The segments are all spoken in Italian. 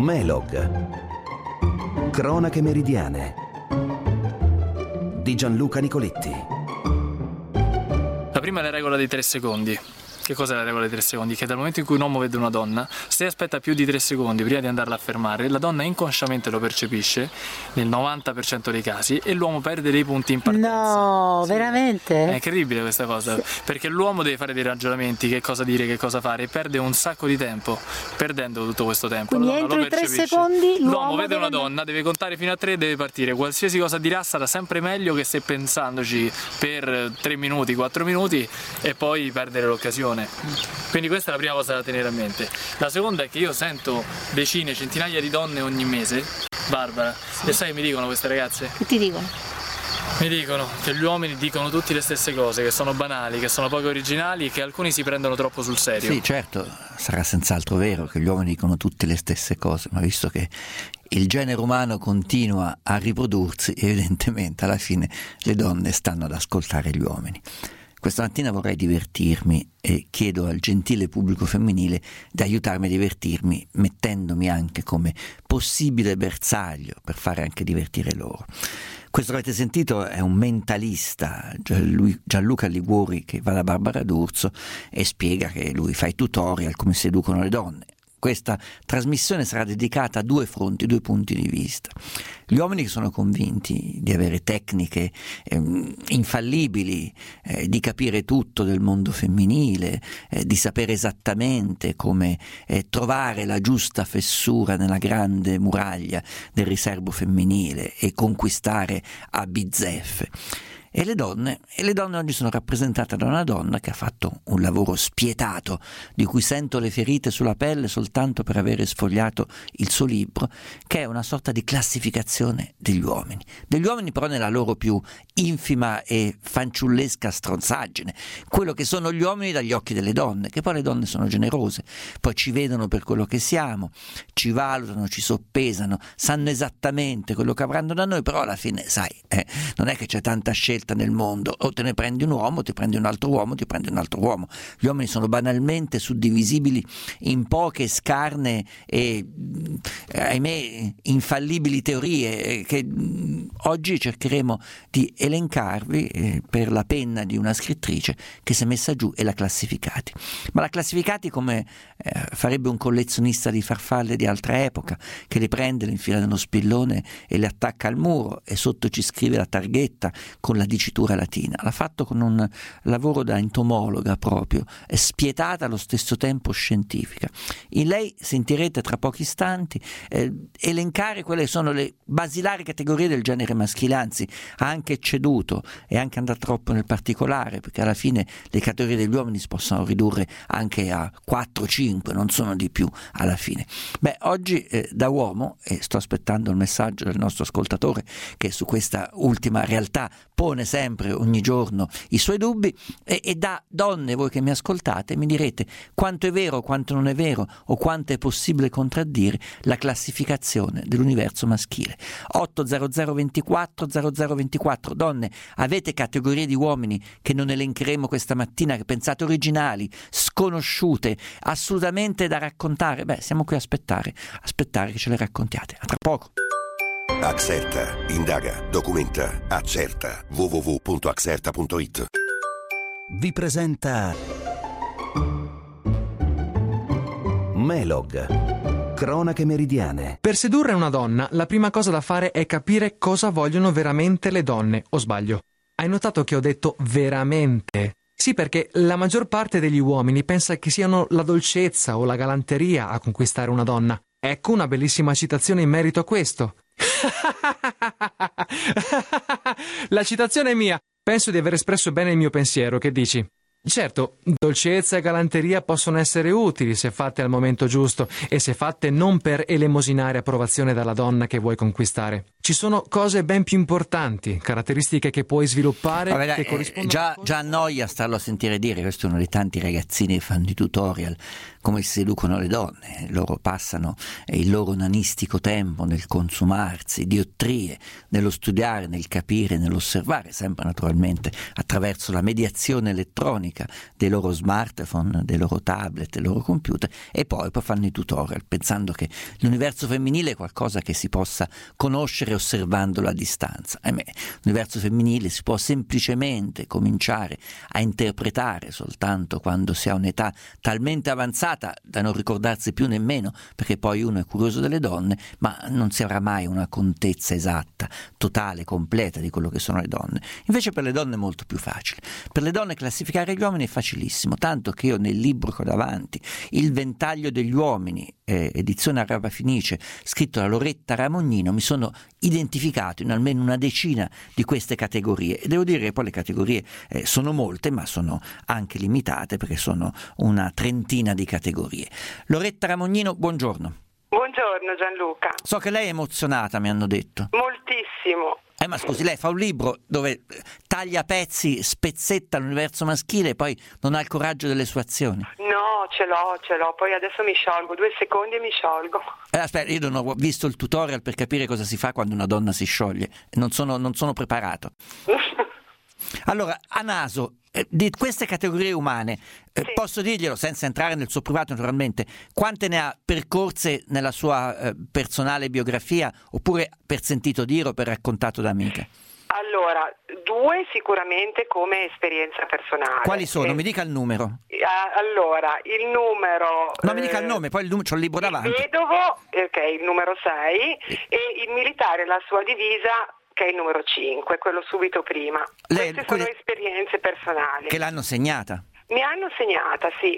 Melog. Cronache meridiane di Gianluca Nicoletti. La prima è la regola dei 3 secondi. Che cos'è la regola dei 3 secondi? Che dal momento in cui un uomo vede una donna, se aspetta più di 3 secondi prima di andarla a fermare, la donna inconsciamente lo percepisce, nel 90% dei casi, e l'uomo perde dei punti in partenza. No, sì, veramente? È incredibile questa cosa, sì. Perché l'uomo deve fare dei ragionamenti, che cosa dire, che cosa fare, e perde un sacco di tempo, perdendo tutto questo tempo. Quindi entro i 3 secondi l'uomo vede una donna, deve contare fino a 3 e deve partire. Qualsiasi cosa dirà sarà sempre meglio che se pensandoci per 3 minuti, 4 minuti e poi perdere l'occasione. Quindi questa è la prima cosa da tenere a mente. La seconda è che io sento decine, centinaia di donne ogni mese, Barbara, sì. E sai che mi dicono queste ragazze? Che ti dicono? Mi dicono che gli uomini dicono tutte le stesse cose, che sono banali, che sono poco originali e che alcuni si prendono troppo sul serio. Sì, certo, sarà senz'altro vero che gli uomini dicono tutte le stesse cose, ma visto che il genere umano continua a riprodursi, evidentemente alla fine le donne stanno ad ascoltare gli uomini. Questa mattina vorrei divertirmi e chiedo al gentile pubblico femminile di aiutarmi a divertirmi, mettendomi anche come possibile bersaglio per fare anche divertire loro. Questo che avete sentito è un mentalista, Gianluca Liguori, che va da Barbara D'Urso e spiega che lui fa i tutorial come si seducono le donne. Questa trasmissione sarà dedicata a 2 fronti, 2 punti di vista. Gli uomini che sono convinti di avere tecniche infallibili, di capire tutto del mondo femminile, di sapere esattamente come trovare la giusta fessura nella grande muraglia del riservo femminile e conquistare a bizzeffe. E le donne oggi sono rappresentate da una donna che ha fatto un lavoro spietato, di cui sento le ferite sulla pelle soltanto per avere sfogliato il suo libro, che è una sorta di classificazione degli uomini però nella loro più infima e fanciullesca stronzaggine, quello che sono gli uomini dagli occhi delle donne, che poi le donne sono generose, poi ci vedono per quello che siamo, ci valutano, ci soppesano, sanno esattamente quello che avranno da noi, però alla fine sai, non è che c'è tanta scelta nel mondo, o te ne prendi un uomo, ti prendi un altro uomo, ti prendi un altro uomo. Gli uomini sono banalmente suddivisibili in poche scarne e ahimè infallibili teorie che oggi cercheremo di elencarvi per la penna di una scrittrice che si è messa giù e l'ha classificati. Ma l'ha classificati come farebbe un collezionista di farfalle di altra epoca, che le prende, le infila nello spillone e le attacca al muro e sotto ci scrive la targhetta con la dicitura latina. L'ha fatto con un lavoro da entomologa proprio, è spietata allo stesso tempo scientifica. In lei sentirete tra pochi istanti elencare quelle che sono le basilari categorie del genere maschile, anzi ha anche ceduto e anche andato troppo nel particolare, perché alla fine le categorie degli uomini si possono ridurre anche a 4-5, non sono di più alla fine. Oggi da uomo, e sto aspettando il messaggio del nostro ascoltatore che su questa ultima realtà pone sempre ogni giorno i suoi dubbi, e da donne, voi che mi ascoltate, mi direte quanto è vero, quanto non è vero, o quanto è possibile contraddire la classificazione dell'universo maschile. 80024 0024. Donne, avete categorie di uomini che non elencheremo questa mattina, che pensate originali, sconosciute, assolutamente da raccontare? Siamo qui a aspettare che ce le raccontiate. A tra poco. Axerta, indaga, documenta, accerta. www.axerta.it Vi presenta Melog. Cronache meridiane. Per sedurre una donna, la prima cosa da fare è capire cosa vogliono veramente le donne, o sbaglio? Hai notato che ho detto veramente? Sì, perché la maggior parte degli uomini pensa che siano la dolcezza o la galanteria a conquistare una donna. Ecco una bellissima citazione in merito a questo. La citazione è mia. Penso di aver espresso bene il mio pensiero, che dici? Certo, dolcezza e galanteria possono essere utili se fatte al momento giusto e se fatte non per elemosinare approvazione dalla donna che vuoi conquistare. Ci sono cose ben più importanti, caratteristiche che puoi sviluppare che corrispondono già annoia starlo a sentire dire. Questo è uno dei tanti ragazzini che fanno i tutorial come si seducono le donne. Loro passano il loro nanistico tempo nel consumarsi diottrie, nello studiare, nel capire, nell'osservare, sempre naturalmente attraverso la mediazione elettronica elettronica, dei loro smartphone, dei loro tablet, dei loro computer, e poi fanno i tutorial pensando che l'universo femminile è qualcosa che si possa conoscere osservandolo a distanza. L'universo femminile si può semplicemente cominciare a interpretare soltanto quando si ha un'età talmente avanzata da non ricordarsi più nemmeno, perché poi uno è curioso delle donne, ma non si avrà mai una contezza esatta, totale, completa di quello che sono le donne. Invece per le donne è molto più facile. Per le donne classificare gli uomini è facilissimo, tanto che io nel libro che ho davanti, Il ventaglio degli uomini, edizione Araba Fenice, scritto da Loretta Ramognino, mi sono identificato in almeno una decina di queste categorie, e devo dire che poi le categorie sono molte, ma sono anche limitate, perché sono una trentina di categorie. Loretta Ramognino, buongiorno. Buongiorno Gianluca. So che lei è emozionata, mi hanno detto. Moltissimo. Ma scusi, lei fa un libro dove taglia a pezzi, spezzetta l'universo maschile e poi non ha il coraggio delle sue azioni. No, ce l'ho, poi adesso mi sciolgo, 2 secondi e mi sciolgo. Aspetta, io non ho visto il tutorial per capire cosa si fa quando una donna si scioglie, non sono preparato. Allora, a naso, di queste categorie umane, sì, posso dirglielo senza entrare nel suo privato naturalmente, quante ne ha percorse nella sua personale biografia, oppure per sentito dire o per raccontato da amiche? Allora, 2 sicuramente come esperienza personale. Quali sono? Mi dica il numero. Allora, il numero... No, mi dica il nome, poi c'ho il libro davanti. Il vedovo, che è il numero 6, e il militare, la sua divisa, che è il numero 5, quello subito prima. Queste sono esperienze personali. Che l'hanno segnata? Mi hanno segnata, sì.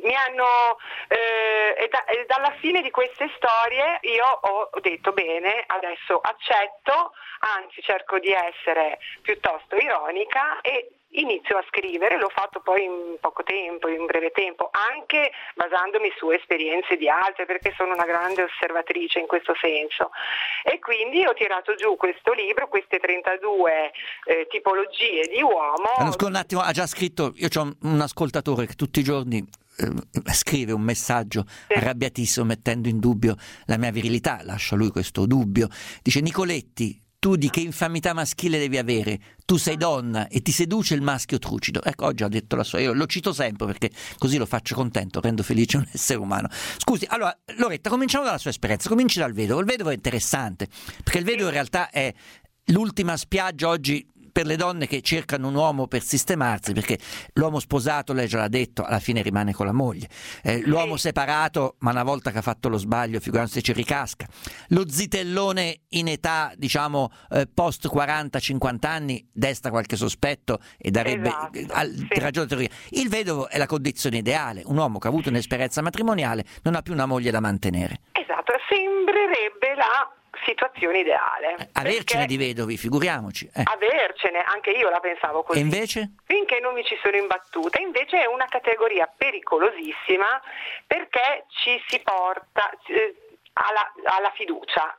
E dalla fine di queste storie io ho detto bene, adesso accetto, anzi cerco di essere piuttosto ironica e inizio a scrivere. L'ho fatto poi in poco tempo, in breve tempo, anche basandomi su esperienze di altre, perché sono una grande osservatrice in questo senso. E quindi ho tirato giù questo libro, queste 32 tipologie di uomo. Un attimo, ha già scritto, io ho un ascoltatore che tutti i giorni scrive un messaggio arrabbiatissimo mettendo in dubbio la mia virilità, lascio a lui questo dubbio, dice: Nicoletti, tu di che infamità maschile devi avere? Tu sei donna e ti seduce il maschio trucido. Ecco, oggi ha detto la sua, io lo cito sempre perché così lo faccio contento, rendo felice un essere umano. Scusi, allora Loretta, cominciamo dalla sua esperienza, cominci dal vedovo. Il vedovo è interessante, perché il vedovo in realtà è l'ultima spiaggia oggi per le donne che cercano un uomo per sistemarsi, perché l'uomo sposato, lei già l'ha detto, alla fine rimane con la moglie, l'uomo separato, ma una volta che ha fatto lo sbaglio figuriamoci se ci ricasca, lo zitellone in età diciamo post 40-50 anni desta qualche sospetto e darebbe ragione teoria. Il vedovo è la condizione ideale, un uomo che ha avuto un'esperienza matrimoniale non ha più una moglie da mantenere. Esatto, sembrerebbe la situazione ideale. Avercene di vedovi, figuriamoci. Avercene, anche io la pensavo così. E invece? Finché non mi ci sono imbattuta. Invece è una categoria pericolosissima, perché ci si porta alla fiducia.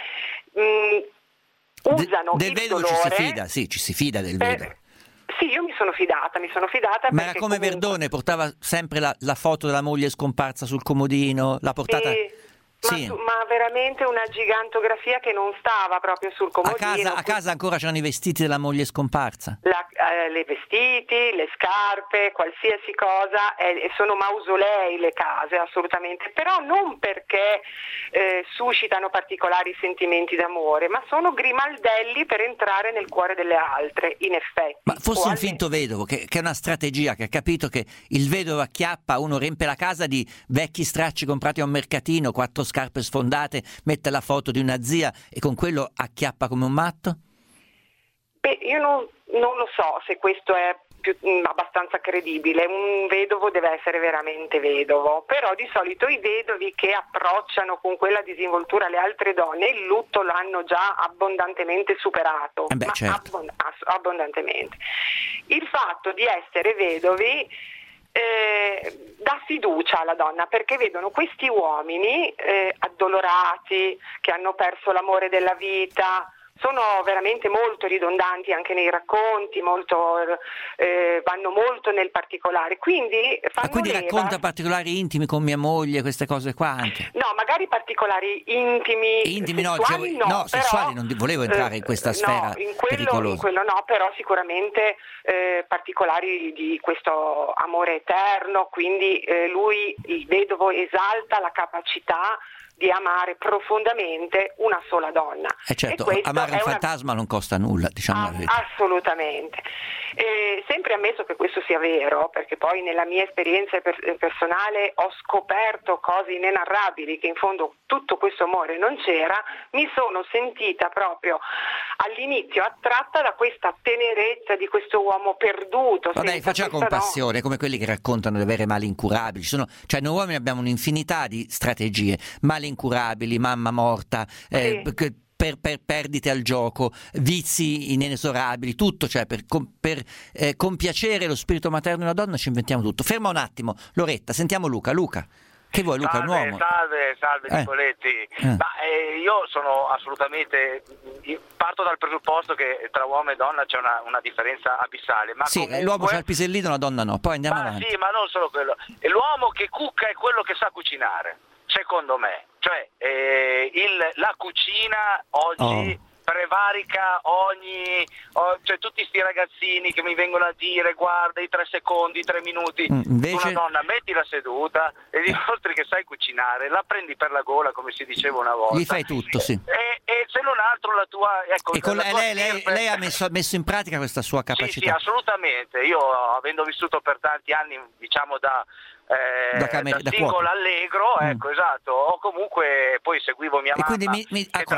Usano del il vedovo dolore, ci si fida, sì, ci si fida del vedovo. Sì, io mi sono fidata. Ma era come Verdone, portava sempre la foto della moglie scomparsa sul comodino, l'ha portata... Sì. Ma veramente una gigantografia che non stava proprio sul comodino. A casa ancora c'erano i vestiti della moglie scomparsa? Le vestiti, le scarpe, qualsiasi cosa, sono mausolei le case, assolutamente, però non perché suscitano particolari sentimenti d'amore, ma sono grimaldelli per entrare nel cuore delle altre, in effetti. Ma fosse un finto vedovo, che è una strategia, che ha capito che il vedovo acchiappa, uno riempie la casa di vecchi stracci comprati a un mercatino, 4 scarpe sfondate, mette la foto di una zia e con quello acchiappa come un matto? Beh, io non lo so se questo è abbastanza credibile. Un vedovo deve essere veramente vedovo, però di solito i vedovi che approcciano con quella disinvoltura le altre donne il lutto l'hanno già abbondantemente superato, certo. Abbondantemente. Il fatto di essere vedovi dà fiducia alla donna, perché vedono questi uomini addolorati, che hanno perso l'amore della vita, sono veramente molto ridondanti anche nei racconti, vanno molto nel particolare, quindi racconta particolari intimi con mia moglie, queste cose qua anche? No, magari particolari intimi sessuali no, sessuali non volevo entrare in questa sfera pericolosa. In quello no, però sicuramente particolari di questo amore eterno, quindi lui, il vedovo, esalta la capacità di amare profondamente una sola donna. Certo, amare un fantasma non costa nulla, diciamo la verità. Assolutamente. Sempre ammesso che questo sia vero, perché poi nella mia esperienza personale ho scoperto cose inenarrabili, che in fondo tutto questo amore non c'era, mi sono sentita proprio all'inizio attratta da questa tenerezza di questo uomo perduto. Ma dai, faccia compassione, come quelli che raccontano di avere mali incurabili. Noi uomini abbiamo un'infinità di strategie, mali incurabili, mamma morta, per perdite al gioco, vizi inesorabili, tutto, cioè per compiacere lo spirito materno di una donna ci inventiamo tutto. Ferma un attimo, Loretta, sentiamo Luca. Che vuoi, Luca? Salve, un uomo? Salve Nicoletti. Io sono assolutamente, parto dal presupposto che tra uomo e donna c'è una differenza abissale. Ma sì, comunque... l'uomo c'ha il pisellino, la donna no. Poi andiamo avanti. Sì, ma non solo quello. E l'uomo che cucca è quello che sa cucinare, secondo me. Cioè, la cucina oggi prevarica cioè tutti sti ragazzini che mi vengono a dire guarda i 3 secondi, i 3 minuti, invece... una donna mettila seduta e dimostri che sai cucinare, la prendi per la gola come si diceva una volta. Gli fai tutto, sì. E se non altro la tua... Ecco, e con lei ha messo in pratica questa sua capacità? Sì, assolutamente. Io avendo vissuto per tanti anni, diciamo da singolo allegro, ecco, esatto, o comunque poi seguivo mia mamma. E quindi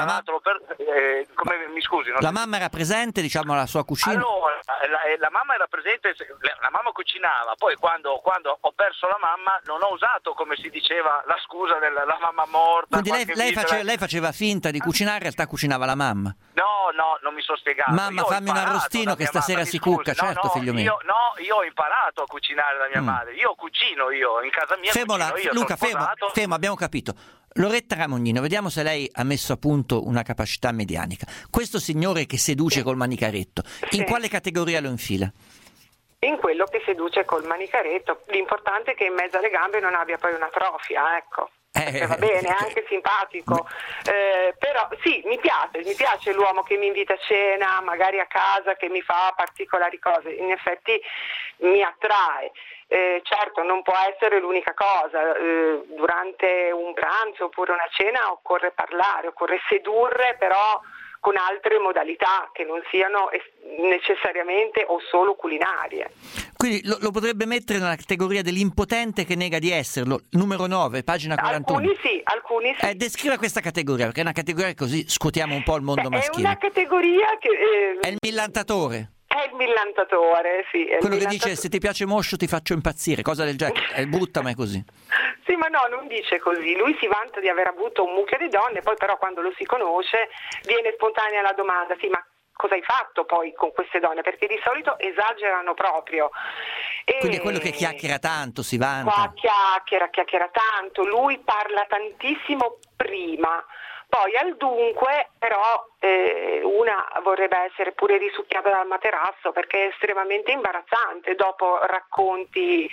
mi scusi, la mamma era presente, diciamo, alla sua cucina? Allora, la mamma era presente, la mamma cucinava, poi quando ho perso la mamma non ho usato, come si diceva, la scusa della mamma morta. Quindi lei faceva finta di cucinare, in realtà cucinava la mamma? No, non mi sono spiegato. Mamma, fammi un arrostino che stasera si cucca, certo, figlio mio. Io ho imparato a cucinare da mia madre, io cucino in casa mia. Luca, fermo, abbiamo capito. Loretta Ramognino, vediamo se lei ha messo a punto una capacità medianica. Questo signore che seduce col manicaretto, in quale categoria lo infila? In quello che seduce col manicaretto. L'importante è che in mezzo alle gambe non abbia poi una trofia, ecco. Va bene, è anche simpatico, però sì, mi piace l'uomo che mi invita a cena, magari a casa, che mi fa particolari cose, in effetti mi attrae. Certo, non può essere l'unica cosa, durante un pranzo oppure una cena occorre parlare, occorre sedurre, però con altre modalità che non siano necessariamente o solo culinarie. Quindi lo potrebbe mettere nella categoria dell'impotente che nega di esserlo, numero 9, pagina 41. Alcuni sì. Descriva questa categoria, perché è una categoria così scuotiamo un po' il mondo maschile. È una categoria che... È il millantatore. È il millantatore, sì. Quello che dice se ti piace Moscio ti faccio impazzire, cosa del genere. È brutta ma è così. Sì, ma no, non dice così. Lui si vanta di aver avuto un mucchio di donne, poi però quando lo si conosce viene spontanea la domanda, sì, ma cosa hai fatto poi con queste donne? Perché di solito esagerano proprio. Quindi è quello che chiacchiera tanto, si vanta. Chiacchiera tanto, lui parla tantissimo prima. Poi al dunque però una vorrebbe essere pure risucchiata dal materasso perché è estremamente imbarazzante dopo racconti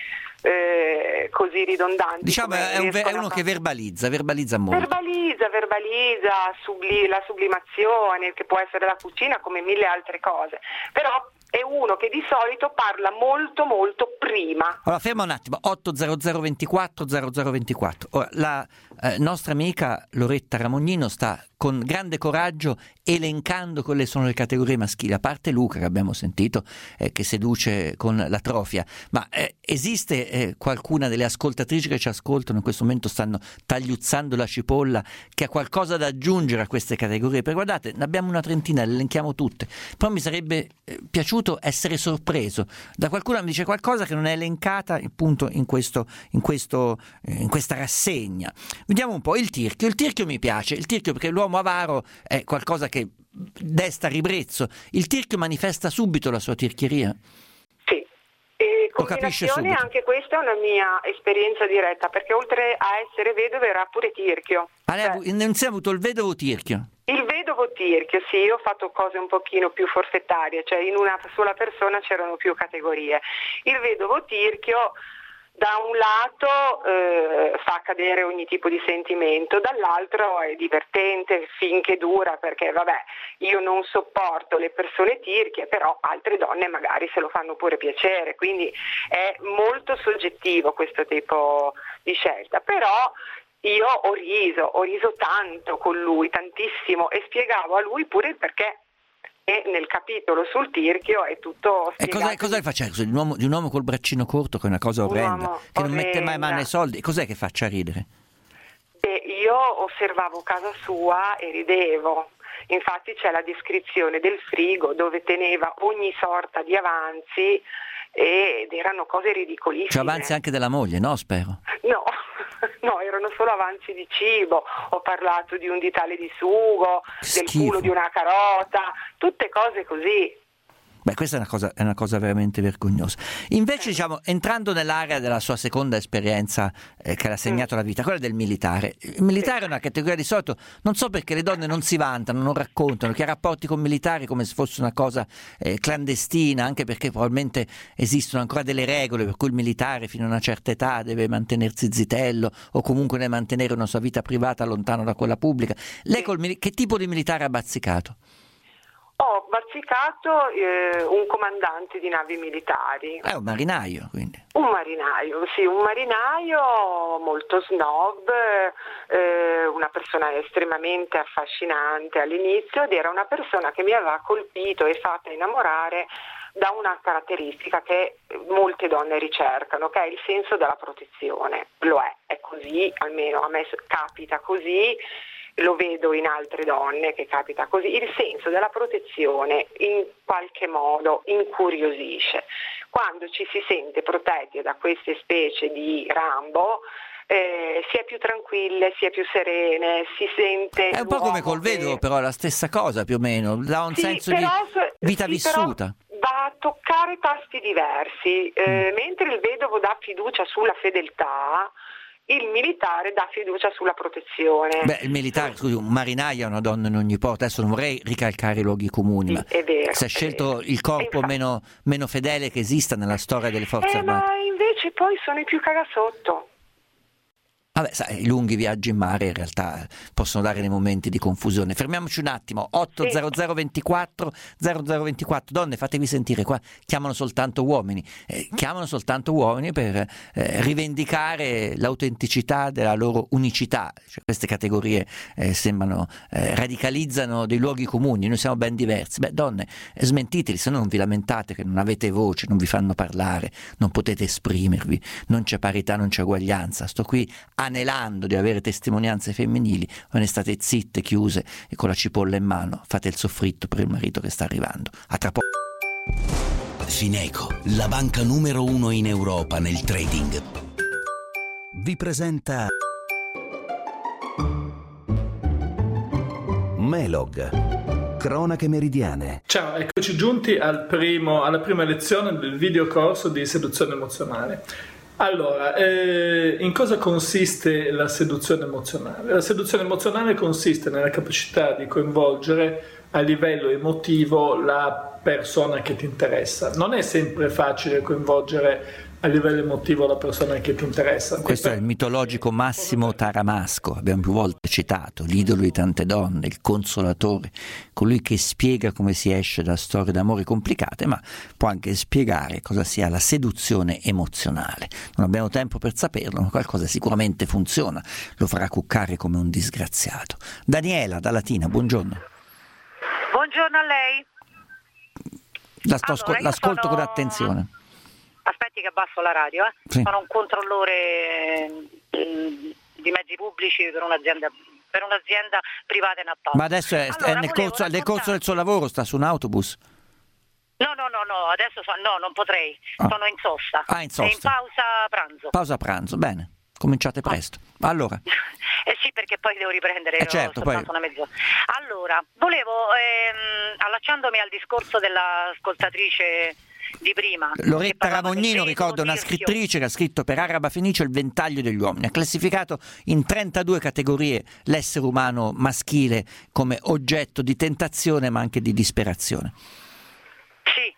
così ridondanti. Diciamo è uno che verbalizza molto. Verbalizza la sublimazione che può essere la cucina come mille altre cose. Però è uno che di solito parla molto molto prima. Allora ferma un attimo, 80024 0024. Ora, la nostra amica Loretta Ramognino sta con grande coraggio elencando quelle sono le categorie maschili, a parte Luca che abbiamo sentito che seduce con la trofia, ma esiste qualcuna delle ascoltatrici che ci ascoltano in questo momento, stanno tagliuzzando la cipolla, che ha qualcosa da aggiungere a queste categorie? Perché guardate, ne abbiamo una trentina, le elenchiamo tutte, però mi sarebbe piaciuto essere sorpreso da qualcuno che mi dice qualcosa che non è elencata appunto in questa rassegna. Vediamo un po'. Il tirchio mi piace, il tirchio perché l'uomo avaro è qualcosa che desta ribrezzo. Il tirchio manifesta subito la sua tirchieria? Sì, e combinazione anche questa è una mia esperienza diretta, perché oltre a essere vedovo era pure tirchio. Lei non si è avuto il vedovo tirchio? Il vedovo vedovo Tirchio, sì, io ho fatto cose un pochino più forfettarie, cioè in una sola persona c'erano più categorie. Il vedovo Tirchio da un lato fa cadere ogni tipo di sentimento, dall'altro è divertente finché dura, perché vabbè, io non sopporto le persone tirchie, però altre donne magari se lo fanno pure piacere, quindi è molto soggettivo questo tipo di scelta, però io ho riso tanto con lui, tantissimo, e spiegavo a lui pure il perché. E nel capitolo sul Tirchio è tutto spiegato. E cosa faccia di un uomo col braccino corto, che è una cosa orrenda, che non mette mai mano ai soldi? Cos'è che faccia ridere? Io osservavo casa sua e ridevo. Infatti c'è la descrizione del frigo dove teneva ogni sorta di avanzi ed erano cose ridicolissime. Cioè avanzi anche della moglie, no? Spero. No, erano solo avanzi di cibo. Ho parlato di un ditale di sugo, del culo di una carota, tutte cose così. Beh, questa è una cosa veramente vergognosa. Invece, diciamo, entrando nell'area della sua seconda esperienza che le ha segnato la vita, quella del militare. Il militare è una categoria di solito, non so perché le donne non si vantano, non raccontano che ha rapporti con militari come se fosse una cosa clandestina, anche perché probabilmente esistono ancora delle regole per cui il militare fino a una certa età deve mantenersi zitello o comunque deve mantenere una sua vita privata lontano da quella pubblica. Lei che tipo di militare ha bazzicato? Ho bazzicato un comandante di navi militari. Un marinaio, quindi. Un marinaio molto snob, una persona estremamente affascinante all'inizio, ed era una persona che mi aveva colpito e fatta innamorare da una caratteristica che molte donne ricercano, che è il senso della protezione. Lo è così, almeno a me capita così. Lo vedo in altre donne che capita così, il senso della protezione in qualche modo incuriosisce. Quando ci si sente protetti da queste specie di Rambo, si è più tranquille, si è più serene, si sente... È un po' come col vedovo, però è la stessa cosa più o meno, dà un senso di vita vissuta. Va a toccare tasti diversi, mentre il vedovo dà fiducia sulla fedeltà, il militare dà fiducia sulla protezione. Beh, il militare, scusi, un marinaio è una donna in ogni porta. Adesso non vorrei ricalcare i luoghi comuni, ma è vero, si è scelto il corpo meno fedele che esista nella storia delle forze armate. Ma invece poi sono i più cagasotto. Vabbè, sai, i lunghi viaggi in mare in realtà possono dare dei momenti di confusione. Fermiamoci un attimo. 800 24 0024. Donne, fatevi sentire, qua chiamano soltanto uomini. Chiamano soltanto uomini per rivendicare l'autenticità della loro unicità. Cioè, queste categorie sembrano radicalizzano dei luoghi comuni. Noi siamo ben diversi. Beh, donne, smentiteli, se no non vi lamentate che non avete voce, non vi fanno parlare, non potete esprimervi, non c'è parità, non c'è uguaglianza. Sto qui anelando di avere testimonianze femminili, voi ne state zitte, chiuse e con la cipolla in mano fate il soffritto per il marito che sta arrivando. A tra poco. Fineco, la banca numero 1 in Europa nel trading, vi presenta Melog, cronache meridiane. Ciao, eccoci giunti alla prima lezione del videocorso di seduzione emozionale. Allora, in cosa consiste la seduzione emozionale? La seduzione emozionale consiste nella capacità di coinvolgere a livello emotivo la persona che ti interessa. Non è sempre facile coinvolgere a livello emotivo la persona che ti interessa. Questo è il mitologico Massimo Taramasco, abbiamo più volte citato, l'idolo di tante donne, il consolatore, colui che spiega come si esce da storie d'amore complicate, ma può anche spiegare cosa sia la seduzione emozionale. Non abbiamo tempo per saperlo, ma qualcosa sicuramente funziona, lo farà cuccare come un disgraziato. Daniela da Latina, buongiorno. Buongiorno a lei. L'ascolto con attenzione. Aspetti che abbasso la radio, Sì. Sono un controllore di mezzi pubblici per un'azienda privata in appalto. Ma adesso è nel corso del suo lavoro, sta su un autobus? No, adesso non potrei, sono in sosta. In sosta. È in pausa pranzo. Pausa pranzo, bene, cominciate presto. Allora. Sì, perché poi devo riprendere certo, soltanto una mezz'ora. Allora, volevo, allacciandomi al discorso dell'ascoltatrice di prima. Loretta Ramognino, ricordo, una scrittrice che ha scritto per Araba Fenice Il ventaglio degli uomini, ha classificato in 32 categorie l'essere umano maschile come oggetto di tentazione ma anche di disperazione. Sì.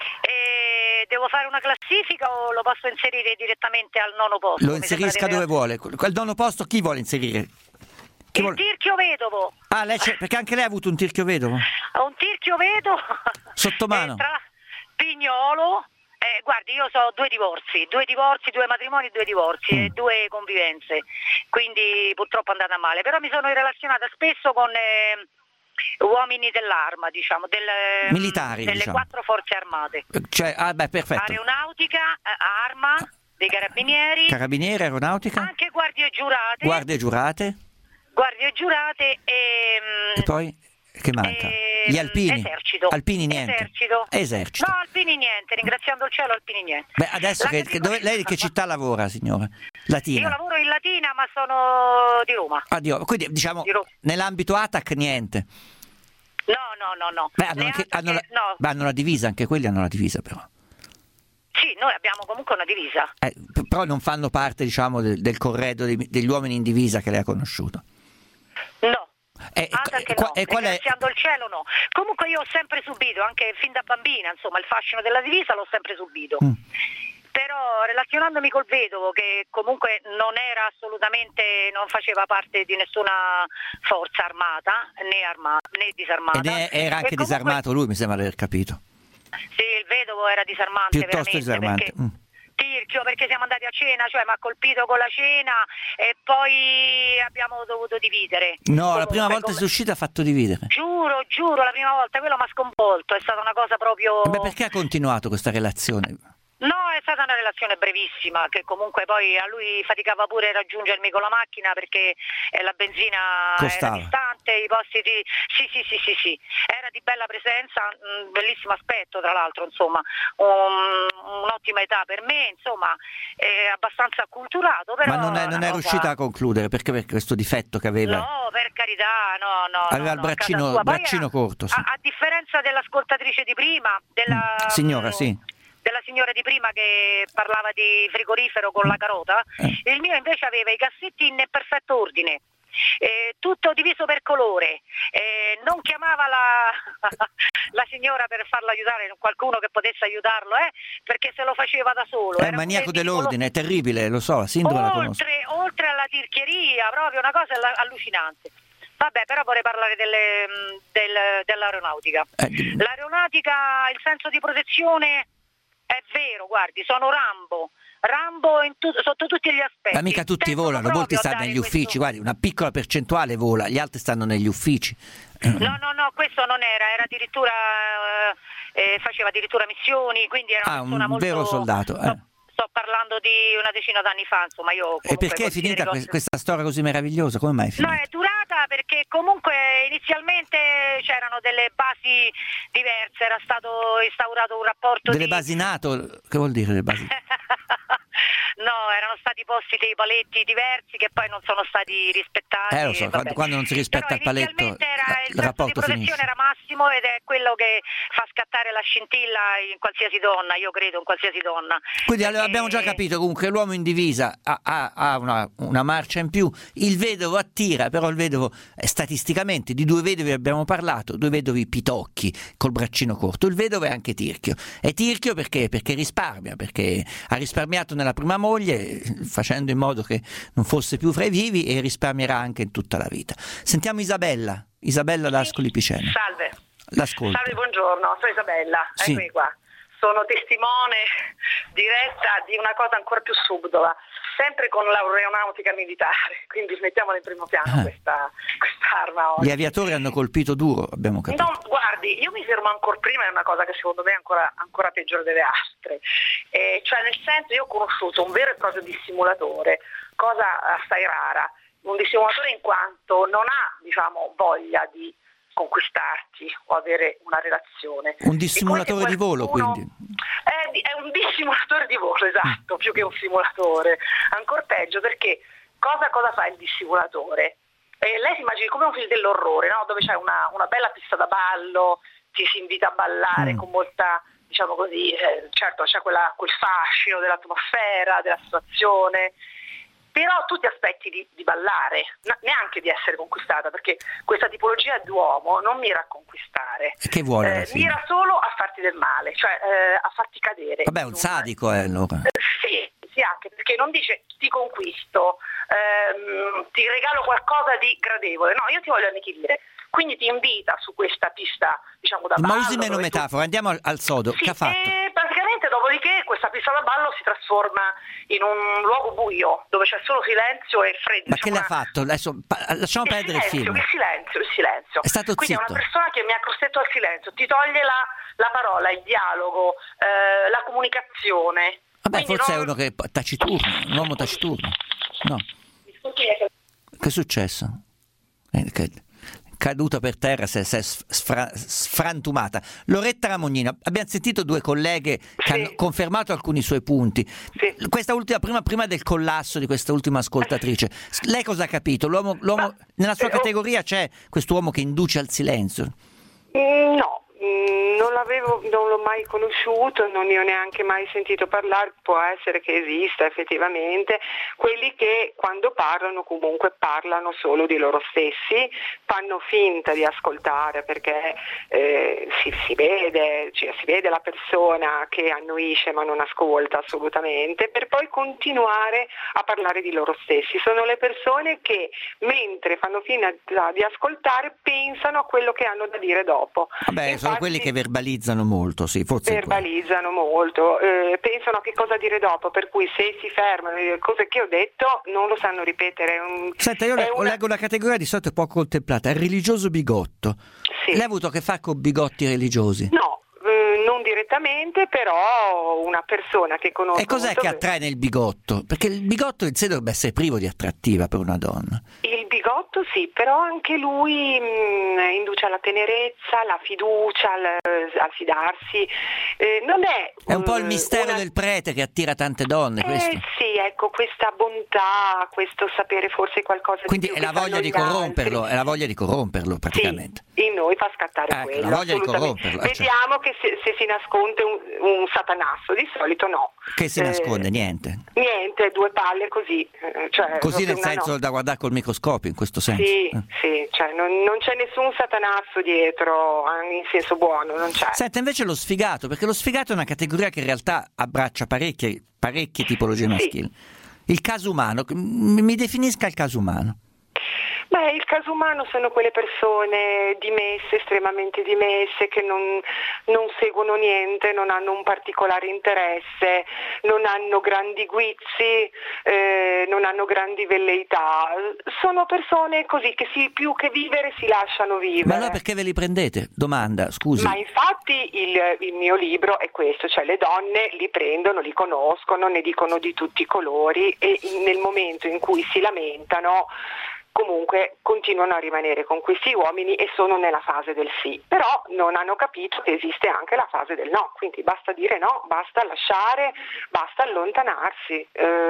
Devo fare una classifica o lo posso inserire direttamente al nono posto? Lo inserisca dove vuole. Al nono posto chi vuole inserire? Tirchio vedovo. Ah, perché anche lei ha avuto un tirchio vedovo? Un tirchio vedovo. Sotto mano. Tra Pignolo. Guardi, io so 2 divorzi, 2 matrimoni, 2 divorzi e 2 convivenze. Quindi purtroppo è andata male. Però mi sono relazionata spesso con uomini dell'arma, diciamo, militari, delle diciamo. 4 forze armate. Cioè, perfetto. Aeronautica, arma, dei carabinieri. Carabinieri, aeronautica. Anche guardie giurate. Guardie giurate e poi che manca? Gli alpini? Esercito. Alpini niente. Esercito. No, alpini niente, ringraziando il cielo alpini niente. Beh, adesso lei che città lavora, signora? Latina. Io lavoro in Latina, ma sono di Roma. Quindi diciamo nell'ambito ATAC niente. No. Beh, hanno la divisa, anche quelli hanno la divisa però. Sì, noi abbiamo comunque una divisa. Però non fanno parte, diciamo, del corredo degli uomini in divisa che lei ha conosciuto. No. Ringraziando il cielo no. Comunque io ho sempre subito, anche fin da bambina, insomma, il fascino della divisa l'ho sempre subito. Però relazionandomi col vedovo, che comunque non era assolutamente, non faceva parte di nessuna forza armata, né disarmata. Ed era anche disarmato lui, mi sembra di aver capito. Sì, il vedovo era disarmante. Piuttosto disarmante. Tirchio, perché siamo andati a cena, cioè mi ha colpito con la cena e poi abbiamo dovuto dividere. No, la prima volta che sei uscita ha fatto dividere. Giuro, la prima volta, quello mi ha sconvolto, è stata una cosa proprio... Beh, perché ha continuato questa relazione? No, è stata una relazione brevissima, che comunque poi a lui faticava pure raggiungermi con la macchina perché la benzina costava. Era distante, i posti di... Sì, era di bella presenza, un bellissimo aspetto tra l'altro, insomma, un'ottima età per me, insomma, è abbastanza acculturato, però... Ma non è riuscita a concludere, perché per questo difetto che aveva? No, per carità, no. Aveva il braccino corto, sì. A differenza dell'ascoltatrice di prima, della... Signora, sì. Della signora di prima che parlava di frigorifero con la carota, il mio invece aveva i cassetti in perfetto ordine, tutto diviso per colore, non chiamava la signora per farlo aiutare, qualcuno che potesse aiutarlo, perché se lo faceva da solo. È maniaco dell'ordine, è terribile, lo so, la sindrome la conosco. Oltre alla tirchieria, proprio una cosa allucinante. Vabbè, però vorrei parlare dell'aeronautica. L'aeronautica, il senso di protezione... È vero, guardi, sono Rambo sotto tutti gli aspetti. Ma mica tutti volano, molti stanno negli uffici, guardi, una piccola percentuale vola, gli altri stanno negli uffici. No, questo non era addirittura, faceva addirittura missioni, quindi era una un vero soldato. Sto parlando di una decina d'anni fa, insomma, io... E perché è finita questa storia così meravigliosa? Come mai è finita? No, è durata perché comunque inizialmente c'erano delle basi diverse, era stato instaurato un rapporto delle basi NATO? Che vuol dire le basi? No, erano stati posti dei paletti diversi che poi non sono stati rispettati. Lo so, quando non si rispetta il paletto, il rapporto di protezione era massimo ed è quello che fa scattare la scintilla in qualsiasi donna, io credo, in qualsiasi donna. Quindi abbiamo già capito comunque l'uomo in divisa ha una marcia in più, il vedovo attira, però il vedovo statisticamente di 2 vedovi abbiamo parlato, 2 vedovi pitocchi col braccino corto, il vedovo è anche tirchio. È tirchio perché risparmia, perché ha risparmiato nella prima moglie facendo in modo che non fosse più fra i vivi e risparmierà anche in tutta la vita. Sentiamo Isabella da Ascoli Piceno. Salve. L'ascolto. Salve, buongiorno, sono Isabella, sì. Eccomi qua. Sono testimone diretta di una cosa ancora più subdola, sempre con l'aeronautica militare, quindi mettiamola in primo piano questa arma oggi. Gli aviatori hanno colpito duro, abbiamo capito. No, guardi, io mi fermo ancora prima, è una cosa che secondo me è ancora peggiore delle altre, cioè nel senso io ho conosciuto un vero e proprio dissimulatore, cosa assai rara, un dissimulatore in quanto non ha, diciamo, voglia di conquistarti o avere una relazione. Un dissimulatore di volo, quindi? È un dissimulatore di volo, esatto, più che un simulatore. Ancora peggio, perché cosa fa il dissimulatore? Lei si immagini come un film dell'orrore, no? Dove c'è una bella pista da ballo, ti si invita a ballare con molta diciamo così, certo c'è quel fascino dell'atmosfera, della situazione, però tu ti aspetti di ballare, neanche di essere conquistata, perché questa tipologia d'uomo non mira a conquistare, che vuole mira solo a farti del male, cioè a farti cadere. Vabbè, un sadico allora. Sì, anche perché non dice ti conquisto, ti regalo qualcosa di gradevole, no, io ti voglio annichilire. Quindi ti invita su questa pista, diciamo, da ballo. Ma usi meno metafora, andiamo al sodo. Sì, che ha fatto? E praticamente dopodiché questa pista da ballo si trasforma in un luogo buio, dove c'è solo silenzio e freddo. Ma che le ha fatto? Adesso lasciamo perdere il film. Il silenzio. È stato Quindi zitto. è una persona che mi ha costretto al silenzio, ti toglie la parola, il dialogo, la comunicazione. Vabbè, Quindi forse è uno che è taciturno, un uomo taciturno. No. Che è successo? Caduta per terra, si è sfrantumata. Loretta Ramognini, abbiamo sentito due colleghe che hanno confermato alcuni suoi punti. Questa ultima, prima del collasso di questa ultima ascoltatrice, lei cosa ha capito? L'uomo nella sua categoria c'è quest'uomo che induce al silenzio? No. Non l'ho mai conosciuto, non ne ho neanche mai sentito parlare, può essere che esista effettivamente, quelli che quando parlano comunque parlano solo di loro stessi, fanno finta di ascoltare perché si vede la persona che annuisce ma non ascolta assolutamente, per poi continuare a parlare di loro stessi. Sono le persone che mentre fanno finta di ascoltare pensano a quello che hanno da dire dopo. Vabbè, sono quelli che verbalizzano molto, sì, forse verbalizzano molto, pensano a che cosa dire dopo, per cui se si fermano le cose che ho detto non lo sanno ripetere. Senta, io leggo una categoria di solito poco contemplata, il religioso bigotto. Sì. Lei ha avuto a che fare con bigotti religiosi? No, non direttamente, però una persona che conosco. E cos'è che attrae nel bigotto? Perché il bigotto in sé dovrebbe essere privo di attrattiva per una donna. Il bigotto sì, però anche lui induce alla tenerezza, alla fiducia, al fidarsi. Non è un po' il mistero del prete che attira tante donne, questo. Sì, ecco, questa bontà, questo sapere forse qualcosa quindi di più. Quindi è la voglia di corromperlo praticamente. Sì, in noi fa scattare quello. La voglia di corromperlo. Vediamo che se si nasconde un satanasso, di solito no. Che si nasconde? Niente, due palle così. Cioè, così nel senso da guardare col microscopio, in questo senso. Sì, cioè non c'è nessun satanasso dietro, in senso buono, non c'è. Senta, invece lo sfigato, perché lo sfigato è una categoria che in realtà abbraccia parecchie tipologie maschili. Il caso umano, mi definisca il caso umano. Beh, il caso umano sono quelle persone dimesse, estremamente dimesse, che non seguono niente, non hanno un particolare interesse, non hanno grandi guizzi, non hanno grandi velleità. Sono persone così che più che vivere si lasciano vivere. Ma allora perché ve li prendete? Domanda, scusi. Ma infatti il mio libro è questo, cioè le donne li prendono, li conoscono, ne dicono di tutti i colori e nel momento in cui si lamentano comunque continuano a rimanere con questi uomini e sono nella fase del sì, però non hanno capito che esiste anche la fase del no, quindi basta dire no, basta lasciare, basta allontanarsi.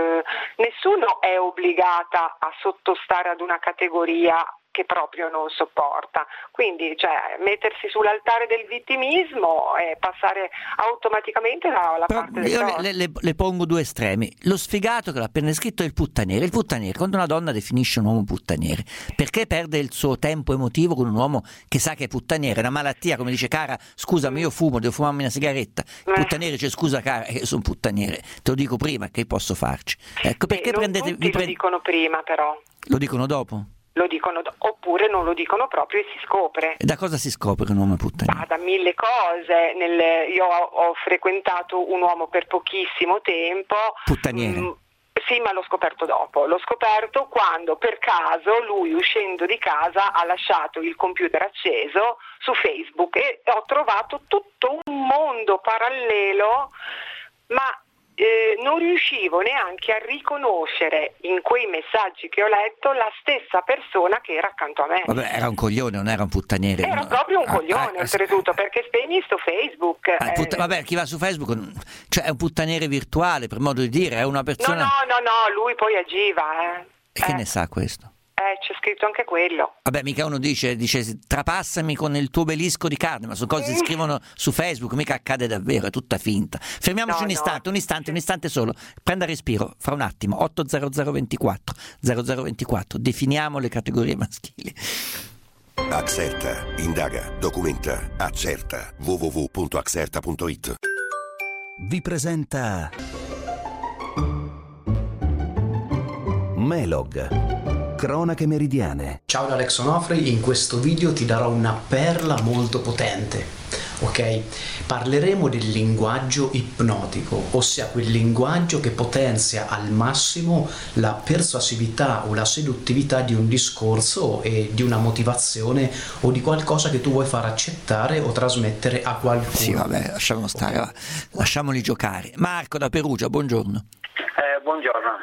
Nessuno è obbligata a sottostare ad una categoria che proprio non sopporta, quindi mettersi sull'altare del vittimismo e passare automaticamente dalla parte del io le pongo due estremi. Lo sfigato che l'ha appena scritto è il puttaniere, quando una donna definisce un uomo puttaniere, perché perde il suo tempo emotivo con un uomo che sa che è puttaniere, è una malattia, come dice cara, scusami io fumo, devo fumarmi una sigaretta, il puttaniere dice scusa cara, io sono puttaniere, te lo dico prima, che posso farci? Ecco, perché lo dicono prima però. Lo dicono dopo? Lo dicono oppure non lo dicono proprio e si scopre. E da cosa si scopre che un uomo è puttaniere? Da mille cose. Io ho frequentato un uomo per pochissimo tempo. Puttaniere? Sì, ma l'ho scoperto dopo. L'ho scoperto quando per caso lui, uscendo di casa, ha lasciato il computer acceso su Facebook e ho trovato tutto un mondo parallelo, ma non riuscivo neanche a riconoscere in quei messaggi che ho letto la stessa persona che era accanto a me. Vabbè, era un coglione, non era un puttaniere. Era proprio un coglione, oltretutto, perché spegni sto Facebook. Vabbè, chi va su Facebook, cioè è un puttaniere virtuale, per modo di dire, è una persona... No, lui poi agiva. E che ne sa questo? C'è scritto anche quello. Vabbè, mica uno dice trapassami con il tuo obelisco di carne, ma sono cose che si scrivono su Facebook, mica accade davvero, è tutta finta. Fermiamoci un istante solo, prenda respiro, fra un attimo. 80024 0024, definiamo le categorie maschili. Axerta, indaga, documenta, accerta. www.axerta.it. Vi presenta Melog, cronache meridiane. Ciao da Alex Onofri, in questo video ti darò una perla molto potente, ok? Parleremo del linguaggio ipnotico, ossia quel linguaggio che potenzia al massimo la persuasività o la seduttività di un discorso e di una motivazione o di qualcosa che tu vuoi far accettare o trasmettere a qualcuno. Sì, vabbè, lasciamo stare, okay. Lasciamoli giocare. Marco da Perugia, buongiorno. Buongiorno.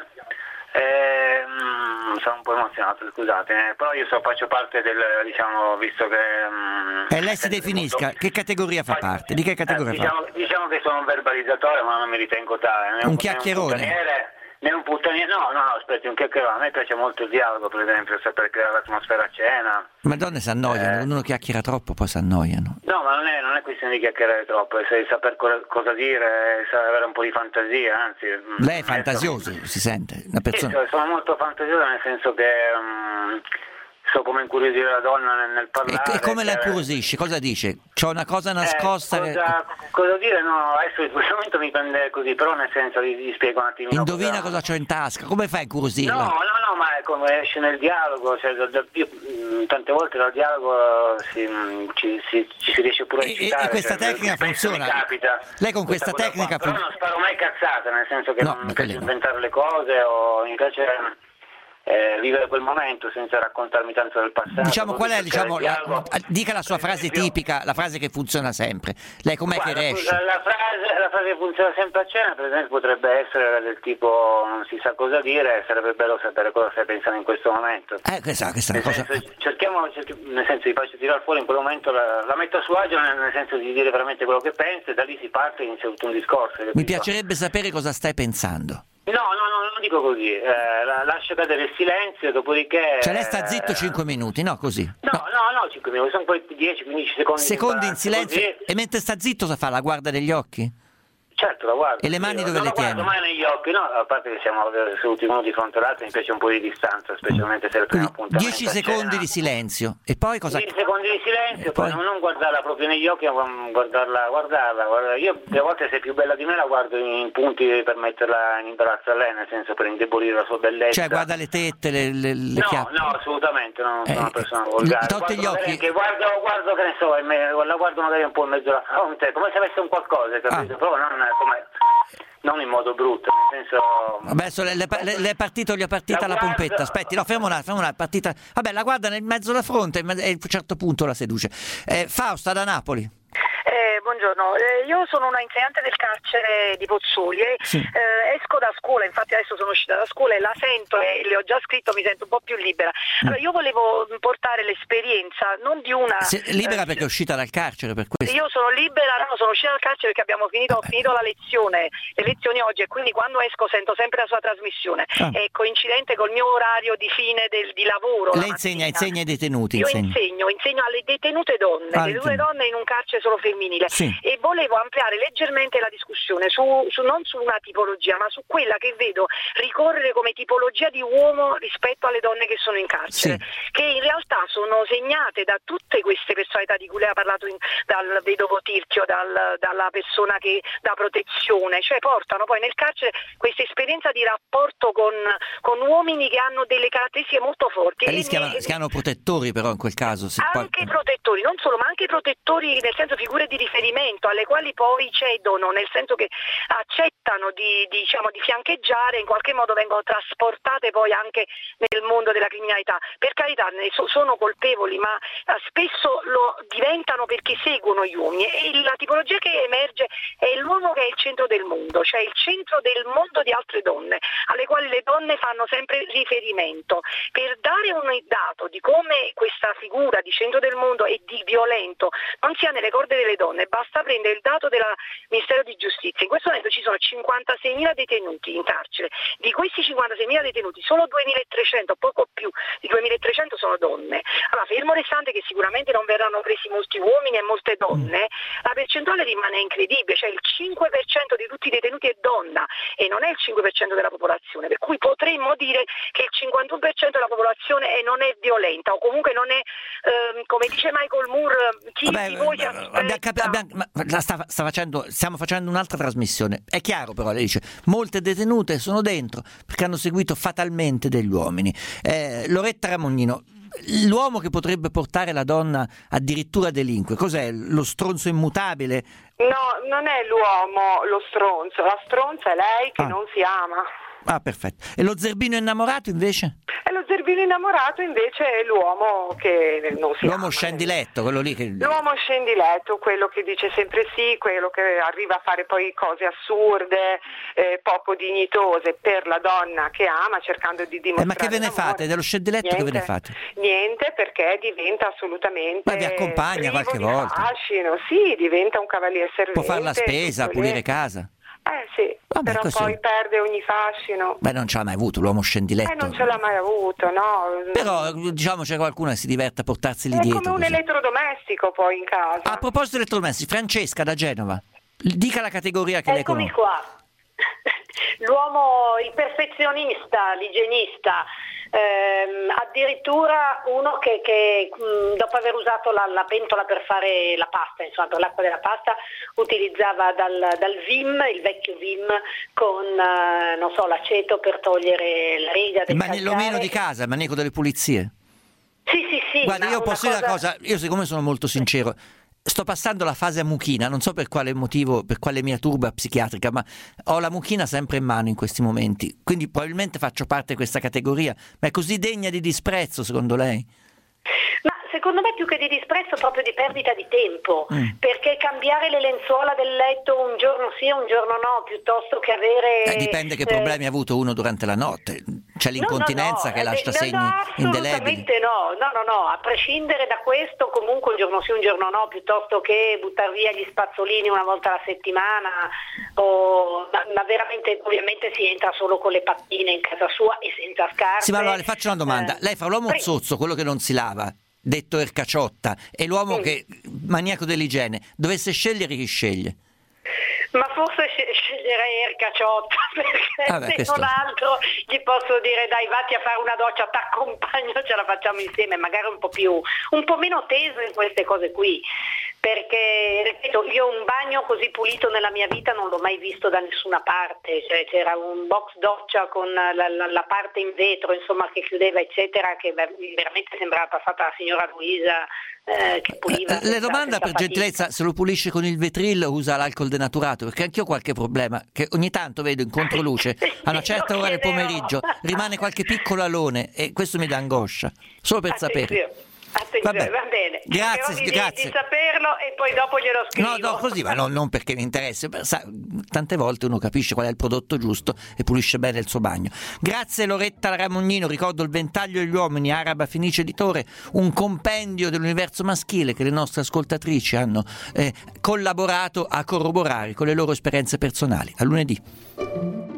Sono un po' emozionato, scusate, però io faccio parte del, diciamo, visto che... lei si definisca, che categoria fa parte? Di che categoria fa? Diciamo che sono un verbalizzatore, ma non mi ritengo tale. Un chiacchierone? Un puttaniere, no, aspetti, un chiacchierone. A me piace molto il dialogo, per esempio, saper creare l'atmosfera a cena. Ma donne si annoiano, quando uno chiacchiera troppo poi si annoiano. No, ma non è questione di chiacchierare troppo, è saper cosa dire, avere un po' di fantasia, anzi... Lei è fantasioso, si sente? Una persona... Sì, sono molto fantasioso, nel senso che so come incuriosire la donna nel parlare. E come la incuriosisce? Cosa dice? C'ho una cosa nascosta... Cosa dire? No, adesso in questo momento mi prende così, però nel senso gli spiego un attimino. Indovina cosa c'ho in tasca, come fai a incuriosirla? No, ma è come esce nel dialogo, cioè, tante volte dal dialogo ci si riesce pure a incitare. E questa tecnica funziona? Capita. Lei con questa tecnica funziona? Però non sparo mai cazzate, nel senso che non mi piace inventare le cose o mi piace... vivere quel momento senza raccontarmi tanto del passato. Diciamo, qual è, dica la sua frase tipica, la frase che funziona sempre. Lei com'è che riesce? La frase che funziona sempre a cena, per esempio, potrebbe essere del tipo non si sa cosa dire, sarebbe bello sapere cosa stai pensando in questo momento. Questa è una cosa... cerchiamo, nel senso, di farci tirare fuori in quel momento, la metto a suo agio nel senso di dire veramente quello che penso, e da lì si parte e inizia tutto un discorso. Mi piacerebbe sapere cosa stai pensando. No, non dico così, lascio cadere il silenzio, dopodiché... Cioè lei sta zitto 5 minuti, no? Così? No, 5 minuti, sono poi 10-15 secondi. Secondi in silenzio, così. E mentre sta zitto cosa fa? La guarda negli occhi? Certo, la guardo. E le mani dove le tiene? Non la guardo mai negli occhi, no, a parte che siamo seduti uno di fronte all'altro, mi piece un po' di distanza, specialmente se è il primo appuntamento. 10 secondi di silenzio, e poi cosa... 10 secondi di silenzio, poi non guardarla proprio negli occhi, ma guardarla. Io a volte, se è più bella di me, la guardo in punti per metterla in imbarazzo a lei, nel senso per indebolire la sua bellezza. Cioè guarda le tette, le chiappe? No, assolutamente, non sono una persona volgare. Tolte gli occhi. Che guardo, che ne so, la guardo magari un po' in mezzo alla fronte, come se avesse un qualcosa, capito? Però non in modo brutto, nel senso... Vabbè, le è partito, gli è partita la pompetta. Aspetti, no, fermo una partita. Vabbè, la guarda nel mezzo alla fronte e a un certo punto la seduce. Fausta da Napoli. Buongiorno, io sono una insegnante del carcere di Pozzuoli e esco da scuola, infatti adesso sono uscita da scuola e la sento e le ho già scritto, mi sento un po' più libera. Allora io volevo portare l'esperienza non di una... Libera perché è uscita dal carcere, per questo? Io sono libera, sono uscita dal carcere perché ho finito la lezione, le lezioni oggi, e quindi quando esco sento sempre la sua trasmissione. È coincidente col mio orario di fine di lavoro. Lei insegna ai detenuti? Io insegno alle detenute donne, le due donne in un carcere solo femminile. E volevo ampliare leggermente la discussione non su una tipologia, ma su quella che vedo ricorrere come tipologia di uomo rispetto alle donne che sono in carcere, che in realtà sono segnate da tutte queste personalità di cui lei ha parlato, dal vedovo Tirchio, dalla persona che dà protezione, cioè portano poi nel carcere questa esperienza di rapporto con uomini che hanno delle caratteristiche molto forti. Si chiamano protettori, però in quel caso protettori, non solo, ma anche protettori nel senso figure di riferimento alle quali poi cedono, nel senso che accettano di fiancheggiare, in qualche modo vengono trasportate poi anche nel mondo della criminalità. Per carità, sono colpevoli, ma spesso lo diventano perché seguono gli uomini, e la tipologia che emerge è l'uomo che è il centro del mondo, cioè il centro del mondo di altre donne, alle quali le donne fanno sempre riferimento. Per dare un dato di come questa figura di centro del mondo e di violento non sia nelle corde delle donne, basta prendere il dato del Ministero di Giustizia. In questo momento ci sono 56.000 detenuti in carcere. Di questi 56.000 detenuti solo 2.300, poco più di 2.300 sono donne. Allora, fermo restante che sicuramente non verranno presi molti uomini e molte donne, la percentuale rimane incredibile, cioè il 5% di tutti i detenuti è donna e non è il 5% della popolazione, per cui potremmo dire che il 51% della popolazione non è violenta o comunque non è, come dice Michael Moore, chi di voi stiamo facendo un'altra trasmissione. È chiaro però, lei dice, molte detenute sono dentro perché hanno seguito fatalmente degli uomini. Loretta Ramognino, l'uomo che potrebbe portare la donna addirittura a delinquere, cos'è? Lo stronzo immutabile? No, non è l'uomo lo stronzo, la stronza è lei che non si ama. Ah, perfetto. E lo zerbino innamorato invece? E lo zerbino innamorato invece è l'uomo che non si ama. L'uomo scendiletto, quello lì che... L'uomo scendiletto, quello che dice sempre sì, quello che arriva a fare poi cose assurde, poco dignitose per la donna che ama, cercando di dimostrare ma che ve ne l'amore. Fate? Dello scendiletto che ve ne fate? Niente, perché diventa assolutamente... Ma vi accompagna qualche volta? Fascino. Sì, diventa un cavaliere servente. Può fare la spesa, pulire casa? Sì, però poi perde ogni fascino. Beh, non ce l'ha mai avuto l'uomo scendiletto. Non ce l'ha mai avuto, no. Però diciamo c'è qualcuno che si diverte a portarseli dietro. È come un così. Elettrodomestico poi in casa. A proposito di elettrodomestici, Francesca da Genova, dica la categoria che lei conosce. Eccomi qua. L'uomo, il perfezionista, l'igienista, addirittura uno che dopo aver usato la pentola per fare la pasta, insomma per l'acqua della pasta, utilizzava dal Vim, il vecchio Vim, con non so, l'aceto per togliere la riga del calcare. L'omino di casa, il maniaco delle pulizie. Sì. Guarda, io posso dire una cosa, io siccome sono molto sincero, sto passando la fase a mucchina, non so per quale motivo, per quale mia turba psichiatrica, ma ho la mucchina sempre in mano in questi momenti, quindi probabilmente faccio parte di questa categoria, ma è così degna di disprezzo secondo lei? Ma secondo me più che di disprezzo proprio di perdita di tempo, perché cambiare le lenzuola del letto un giorno sì e un giorno no, piuttosto che avere... dipende che problemi ha avuto uno durante la notte, c'è l'incontinenza che lascia segni indelebili. Assolutamente no, a prescindere da questo comunque un giorno sì un giorno no, piuttosto che buttare via gli spazzolini una volta alla settimana, ma veramente ovviamente si entra solo con le pattine in casa sua e senza scarpe. Sì, ma allora le faccio una domanda, lei fra l'uomo zozzo, quello che non si lava, detto ercaciotta, e l'uomo che maniaco dell'igiene, dovesse scegliere, chi sceglie? Ma forse sceglierei ercaciotta, perché se non altro gli posso dire dai vatti a fare una doccia, t'accompagno, ce la facciamo insieme, magari un po' meno teso in queste cose qui, perché ripeto, io un bagno così pulito nella mia vita non l'ho mai visto da nessuna parte, cioè c'era un box doccia con la parte in vetro insomma che chiudeva eccetera, che veramente sembrava passata la signora Luisa che puliva. Le domanda per gentilezza se lo pulisce con il Vetril o usa l'alcol denaturato, perché anch'io ho qualche problema, che ogni tanto vedo in controluce a una certa ora del pomeriggio rimane qualche piccolo alone e questo mi dà angoscia, solo per sapere. Attenzione, va bene. Grazie. Di saperlo e poi dopo glielo scrivo. No, così, ma non perché mi interessa. Tante volte uno capisce qual è il prodotto giusto e pulisce bene il suo bagno. Grazie Loretta Ramognino, ricordo Il ventaglio degli uomini, Araba Fenice Editore, un compendio dell'universo maschile che le nostre ascoltatrici hanno collaborato a corroborare con le loro esperienze personali. A lunedì.